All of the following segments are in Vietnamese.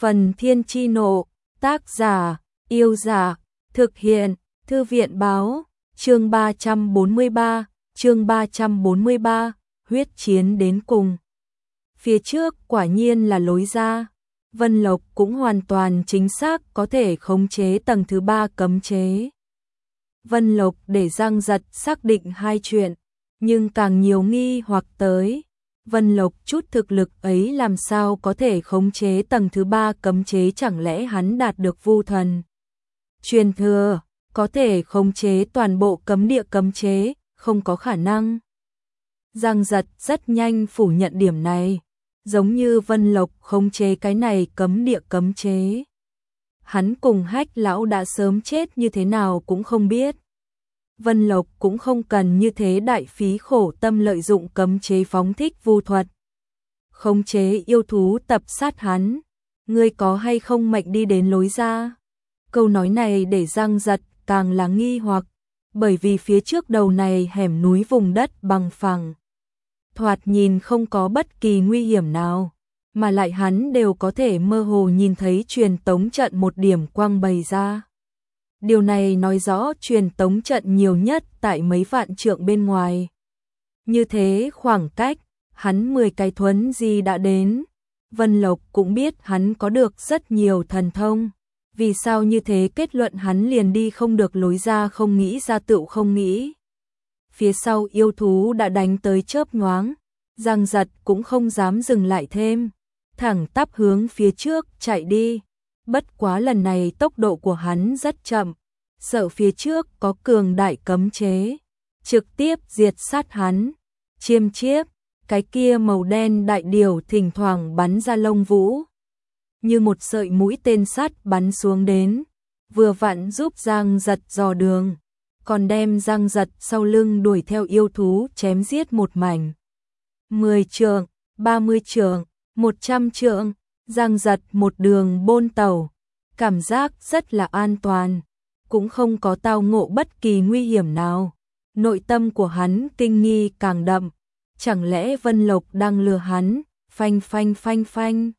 Phần Thiên Chi Nộ, tác giả, Yêu Giả, thực hiện, Thư viện Báo, chương 343, huyết chiến đến cùng. Phía trước quả nhiên là lối ra, Vân Lộc cũng hoàn toàn chính xác có thể khống chế tầng thứ 3 cấm chế. Vân Lộc để Giang Giật xác định hai chuyện, nhưng càng nhiều nghi hoặc tới. Vân Lộc chút thực lực ấy làm sao có thể khống chế tầng thứ 3 cấm chế, chẳng lẽ hắn đạt được vu thần truyền thừa, có thể khống chế toàn bộ cấm địa cấm chế, không có khả năng. Giang Giật rất nhanh phủ nhận điểm này, giống như Vân Lộc khống chế cái này cấm địa cấm chế. Hắn cùng Hách lão đã sớm chết như thế nào cũng không biết. Vân Lộc cũng không cần như thế đại phí khổ tâm lợi dụng cấm chế phóng thích vu thuật. Khống chế yêu thú tập sát hắn, ngươi có hay không mệnh đi đến lối ra? Câu nói này để Giang Giật càng là nghi hoặc, bởi vì phía trước đầu này hẻm núi vùng đất bằng phẳng. Thoạt nhìn không có bất kỳ nguy hiểm nào, mà lại hắn đều có thể mơ hồ nhìn thấy truyền tống trận một điểm quang bày ra. Điều này nói rõ truyền tống trận nhiều nhất tại mấy vạn trượng bên ngoài. Như thế khoảng cách, hắn 10 cái thuấn di đã đến. Vân Lộc cũng biết hắn có được rất nhiều thần thông. Vì sao như thế kết luận hắn liền đi không được lối ra, không nghĩ ra tựu không nghĩ. Phía sau yêu thú đã đánh tới chớp nhoáng, Giang Giật cũng không dám dừng lại thêm, thẳng tắp hướng phía trước chạy đi. Bất quá lần này tốc độ của hắn rất chậm, sợ phía trước có cường đại cấm chế, trực tiếp diệt sát hắn. Chiêm chiếp, cái kia màu đen đại điểu thỉnh thoảng bắn ra lông vũ, như một sợi mũi tên sắt bắn xuống đến, vừa vặn giúp Giang Giật dò đường, còn đem Giang Giật sau lưng đuổi theo yêu thú chém giết một mảnh. 10 trượng, 30 trượng, 100 trượng, Giang Giật một đường bôn tàu, cảm giác rất là an toàn, cũng không có tao ngộ bất kỳ nguy hiểm nào. Nội tâm của hắn kinh nghi càng đậm, chẳng lẽ Vân Lộc đang lừa hắn? Phanh phanh phanh phanh.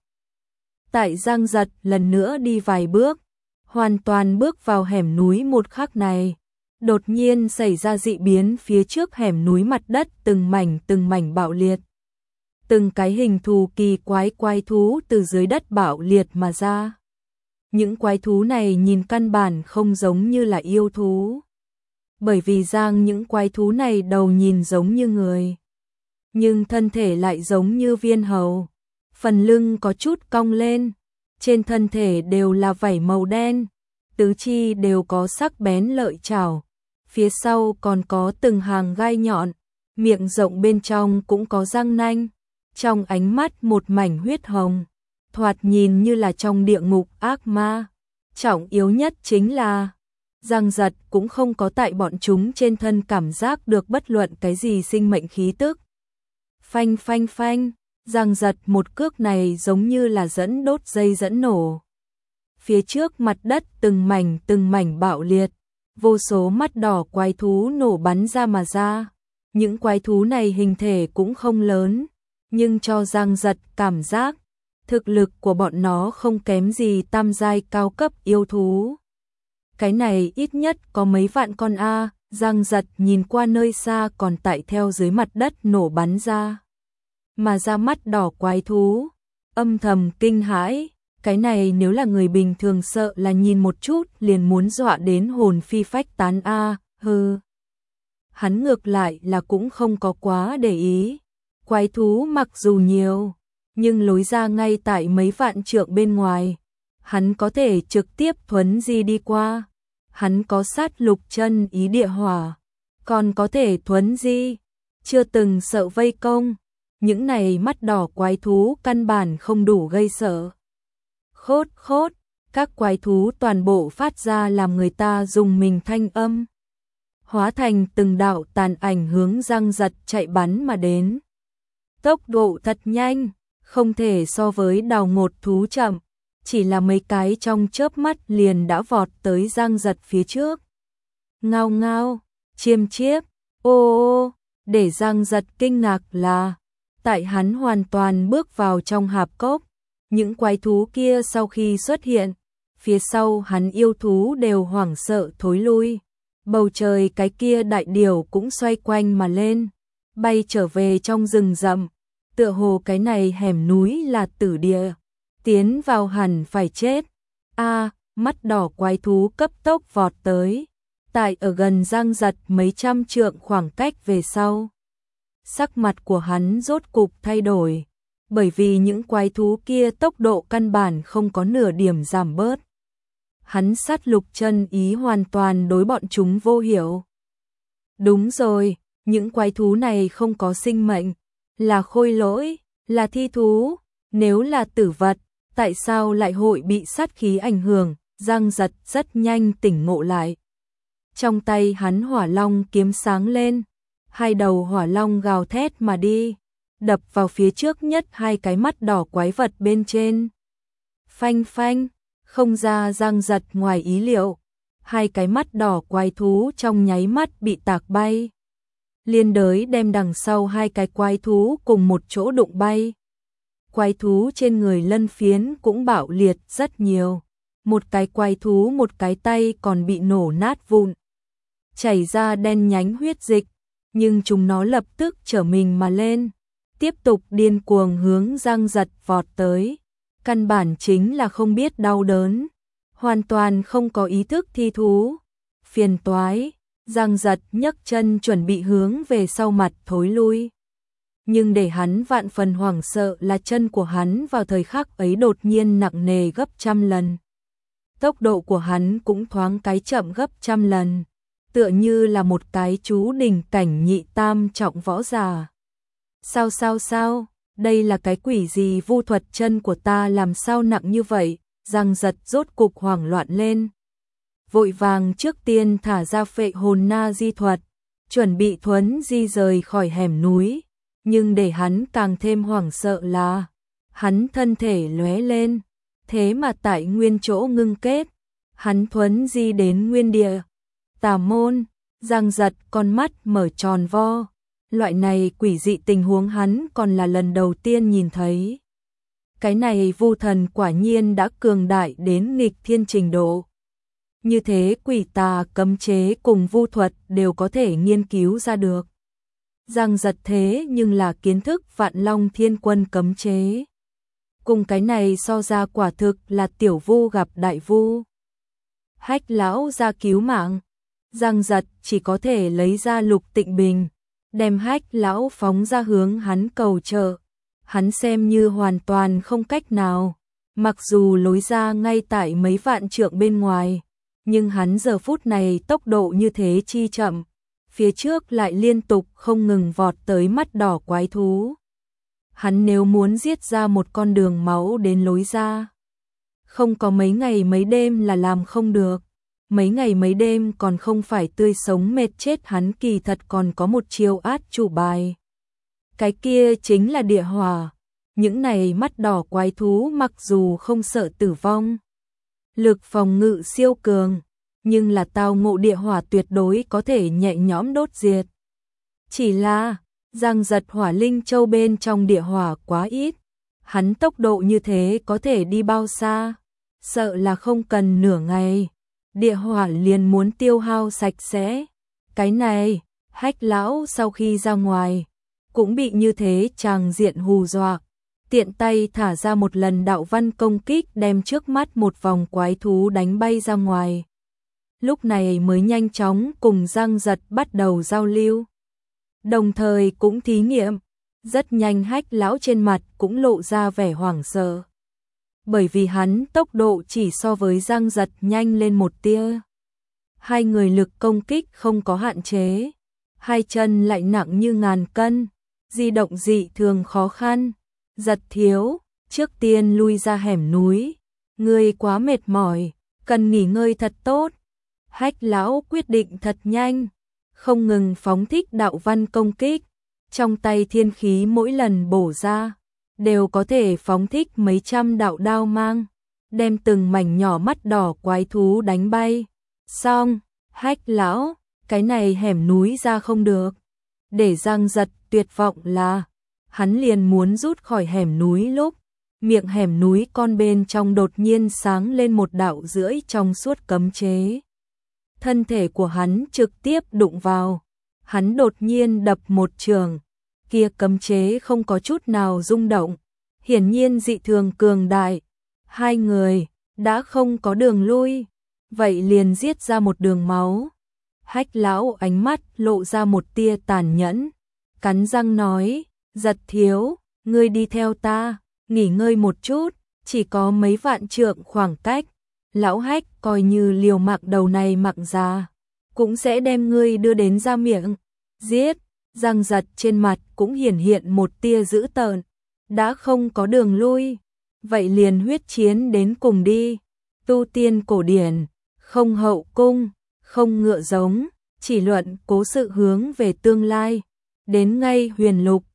Tại Giang Giật lần nữa đi vài bước, hoàn toàn bước vào hẻm núi một khắc này, đột nhiên xảy ra dị biến. Phía trước hẻm núi mặt đất từng mảnh bạo liệt. Từng cái hình thù kỳ quái thú từ dưới đất bạo liệt mà ra. Những quái thú này nhìn căn bản không giống như là yêu thú, bởi vì những quái thú này đầu nhìn giống như người, nhưng thân thể lại giống như viên hầu. Phần lưng có chút cong lên, trên thân thể đều là vảy màu đen, tứ chi đều có sắc bén lợi chảo, phía sau còn có từng hàng gai nhọn, miệng rộng bên trong cũng có răng nanh, trong ánh mắt một mảnh huyết hồng, thoạt nhìn như là trong địa ngục ác ma. Trọng yếu nhất chính là Giang Giật cũng không có tại bọn chúng trên thân cảm giác được bất luận cái gì sinh mệnh khí tức. Phanh phanh phanh, Giang Giật một cước này giống như là dẫn đốt dây dẫn nổ. Phía trước mặt đất từng mảnh bạo liệt, vô số mắt đỏ quái thú nổ bắn ra mà ra. Những quái thú này hình thể cũng không lớn, nhưng cho Giang Giật cảm giác thực lực của bọn nó không kém gì tam giai cao cấp yêu thú. Cái này ít nhất có mấy vạn con a. Giang Giật nhìn qua nơi xa còn tại theo dưới mặt đất nổ bắn ra mà ra mắt đỏ quái thú, âm thầm kinh hãi. Cái này nếu là người bình thường sợ là nhìn một chút liền muốn dọa đến hồn phi phách tán a. Hắn ngược lại là cũng không có quá để ý. Quái thú mặc dù nhiều, nhưng lối ra ngay tại mấy vạn trượng bên ngoài, hắn có thể trực tiếp thuấn di đi qua. Hắn có sát lục chân ý địa hỏa, còn có thể thuấn di, chưa từng sợ vây công. Những này mắt đỏ quái thú căn bản không đủ gây sợ. Khốt khốt, các quái thú toàn bộ phát ra làm người ta dùng mình thanh âm, hóa thành từng đạo tàn ảnh hướng Giang Giật chạy bắn mà đến. Tốc độ thật nhanh, không thể so với đào ngột thú chậm, chỉ là mấy cái trong chớp mắt liền đã vọt tới Giang Giật phía trước. Ngao ngao, chiêm chiếp, ô, để Giang Giật kinh ngạc là, tại hắn hoàn toàn bước vào trong hạp cốc, Những quái thú kia sau khi xuất hiện, phía sau hắn yêu thú đều hoảng sợ thối lui. Bầu trời cái kia đại điểu cũng xoay quanh mà lên, bay trở về trong rừng rậm. Tựa hồ cái này hẻm núi là tử địa, tiến vào hẳn phải chết. Mắt đỏ quái thú cấp tốc vọt tới, tại ở gần Giang Giật mấy trăm trượng khoảng cách về sau. Sắc mặt của hắn rốt cục thay đổi, bởi vì những quái thú kia tốc độ căn bản không có nửa điểm giảm bớt. Hắn sát lục chân ý hoàn toàn đối bọn chúng vô hiệu. Đúng rồi, những quái thú này không có sinh mệnh, là khôi lỗi, là thi thú, nếu là tử vật, tại sao lại hội bị sát khí ảnh hưởng? Giang Giật rất nhanh tỉnh ngộ lại. Trong tay hắn hỏa long kiếm sáng lên, hai đầu hỏa long gào thét mà đi, đập vào phía trước nhất hai cái mắt đỏ quái vật bên trên. Phanh phanh, không ra Giang Giật ngoài ý liệu, hai cái mắt đỏ quái thú trong nháy mắt bị tạc bay. Liên đới đem đằng sau hai cái quái thú cùng một chỗ đụng bay. Quái thú trên người lân phiến cũng bạo liệt rất nhiều. Một cái quái thú một cái tay còn bị nổ nát vụn, chảy ra đen nhánh huyết dịch, nhưng chúng nó lập tức trở mình mà lên, tiếp tục điên cuồng hướng Giang Giật vọt tới. Căn bản chính là không biết đau đớn, hoàn toàn không có ý thức thi thú. Phiền toái, Giang Giật nhấc chân chuẩn bị hướng về sau mặt thối lui. Nhưng để hắn vạn phần hoảng sợ là chân của hắn vào thời khắc ấy đột nhiên nặng nề gấp trăm lần. Tốc độ của hắn cũng thoáng cái chậm gấp trăm lần, tựa như là một cái chú đỉnh cảnh nhị tam trọng võ giả. Sao, đây là cái quỷ gì? Vu thuật chân của ta làm sao nặng như vậy? Giang Giật rốt cục hoảng loạn lên. Vội vàng trước tiên thả ra phệ hồn na di thuật, chuẩn bị thuấn di rời khỏi hẻm núi. Nhưng để hắn càng thêm hoảng sợ là, hắn thân thể lóe lên, thế mà tại nguyên chỗ ngưng kết, hắn thuấn di đến nguyên địa. Tà môn, Giang Giật con mắt mở tròn vo, loại này quỷ dị tình huống hắn còn là lần đầu tiên nhìn thấy. Cái này vu thần quả nhiên đã cường đại đến nghịch thiên trình độ. Như thế quỷ tà cấm chế cùng vu thuật đều có thể nghiên cứu ra được. Giang Giật thế nhưng là kiến thức Vạn Long Thiên Quân cấm chế. Cùng cái này so ra quả thực là tiểu vu gặp đại vu. Hách lão ra cứu mạng, Giang Giật chỉ có thể lấy ra Lục Tịnh Bình, đem Hách lão phóng ra hướng hắn cầu trợ. Hắn xem như hoàn toàn không cách nào, mặc dù lối ra ngay tại mấy vạn trượng bên ngoài, nhưng hắn giờ phút này tốc độ như thế chi chậm, phía trước lại liên tục không ngừng vọt tới mắt đỏ quái thú. Hắn nếu muốn giết ra một con đường máu đến lối ra, không có mấy ngày mấy đêm là làm không được. Mấy ngày mấy đêm còn không phải tươi sống mệt chết, hắn kỳ thật còn có một chiêu át chủ bài. Cái kia chính là địa hỏa. Những này mắt đỏ quái thú mặc dù không sợ tử vong, lực phòng ngự siêu cường, nhưng là tao ngộ địa hỏa tuyệt đối có thể nhẹ nhõm đốt diệt. Chỉ là, Giang Giật hỏa linh châu bên trong địa hỏa quá ít, hắn tốc độ như thế có thể đi bao xa, sợ là không cần nửa ngày, địa hỏa liền muốn tiêu hao sạch sẽ. Cái này, Hách lão sau khi ra ngoài, cũng bị như thế tràng diện hù dọa, tiện tay thả ra một lần đạo văn công kích đem trước mắt một vòng quái thú đánh bay ra ngoài. Lúc này mới nhanh chóng cùng Giang Giật bắt đầu giao lưu, đồng thời cũng thí nghiệm. Rất nhanh Hách lão trên mặt cũng lộ ra vẻ hoảng sợ, bởi vì hắn tốc độ chỉ so với Giang Giật nhanh lên một tia. Hai người lực công kích không có hạn chế, hai chân lại nặng như ngàn cân, di động dị thường khó khăn. Giật thiếu, trước tiên lui ra hẻm núi, ngươi quá mệt mỏi, cần nghỉ ngơi thật tốt. Hách lão quyết định thật nhanh, không ngừng phóng thích đạo văn công kích, trong tay thiên khí mỗi lần bổ ra, đều có thể phóng thích mấy trăm đạo đao mang, đem từng mảnh nhỏ mắt đỏ quái thú đánh bay. Xong, Hách lão, cái này hẻm núi ra không được. Để Giang Giật tuyệt vọng là, hắn liền muốn rút khỏi hẻm núi lúc, miệng hẻm núi con bên trong đột nhiên sáng lên một đạo rưỡi trong suốt cấm chế. Thân thể của hắn trực tiếp đụng vào, hắn đột nhiên đập một trường, kia cấm chế không có chút nào rung động, hiển nhiên dị thường cường đại. Hai người đã không có đường lui, vậy liền giết ra một đường máu. Hách lão ánh mắt lộ ra một tia tàn nhẫn, cắn răng nói, Giật thiếu, ngươi đi theo ta, nghỉ ngơi một chút, chỉ có mấy vạn trượng khoảng cách. Lão Hách coi như liều mạng đầu này mặc ra, cũng sẽ đem ngươi đưa đến ra miệng, giết. Giang Giật trên mặt cũng hiển hiện một tia dữ tợn, đã không có đường lui, vậy liền huyết chiến đến cùng đi. Tu tiên cổ điển, không hậu cung, không ngựa giống, chỉ luận cố sự hướng về tương lai. Đến ngay huyền lục,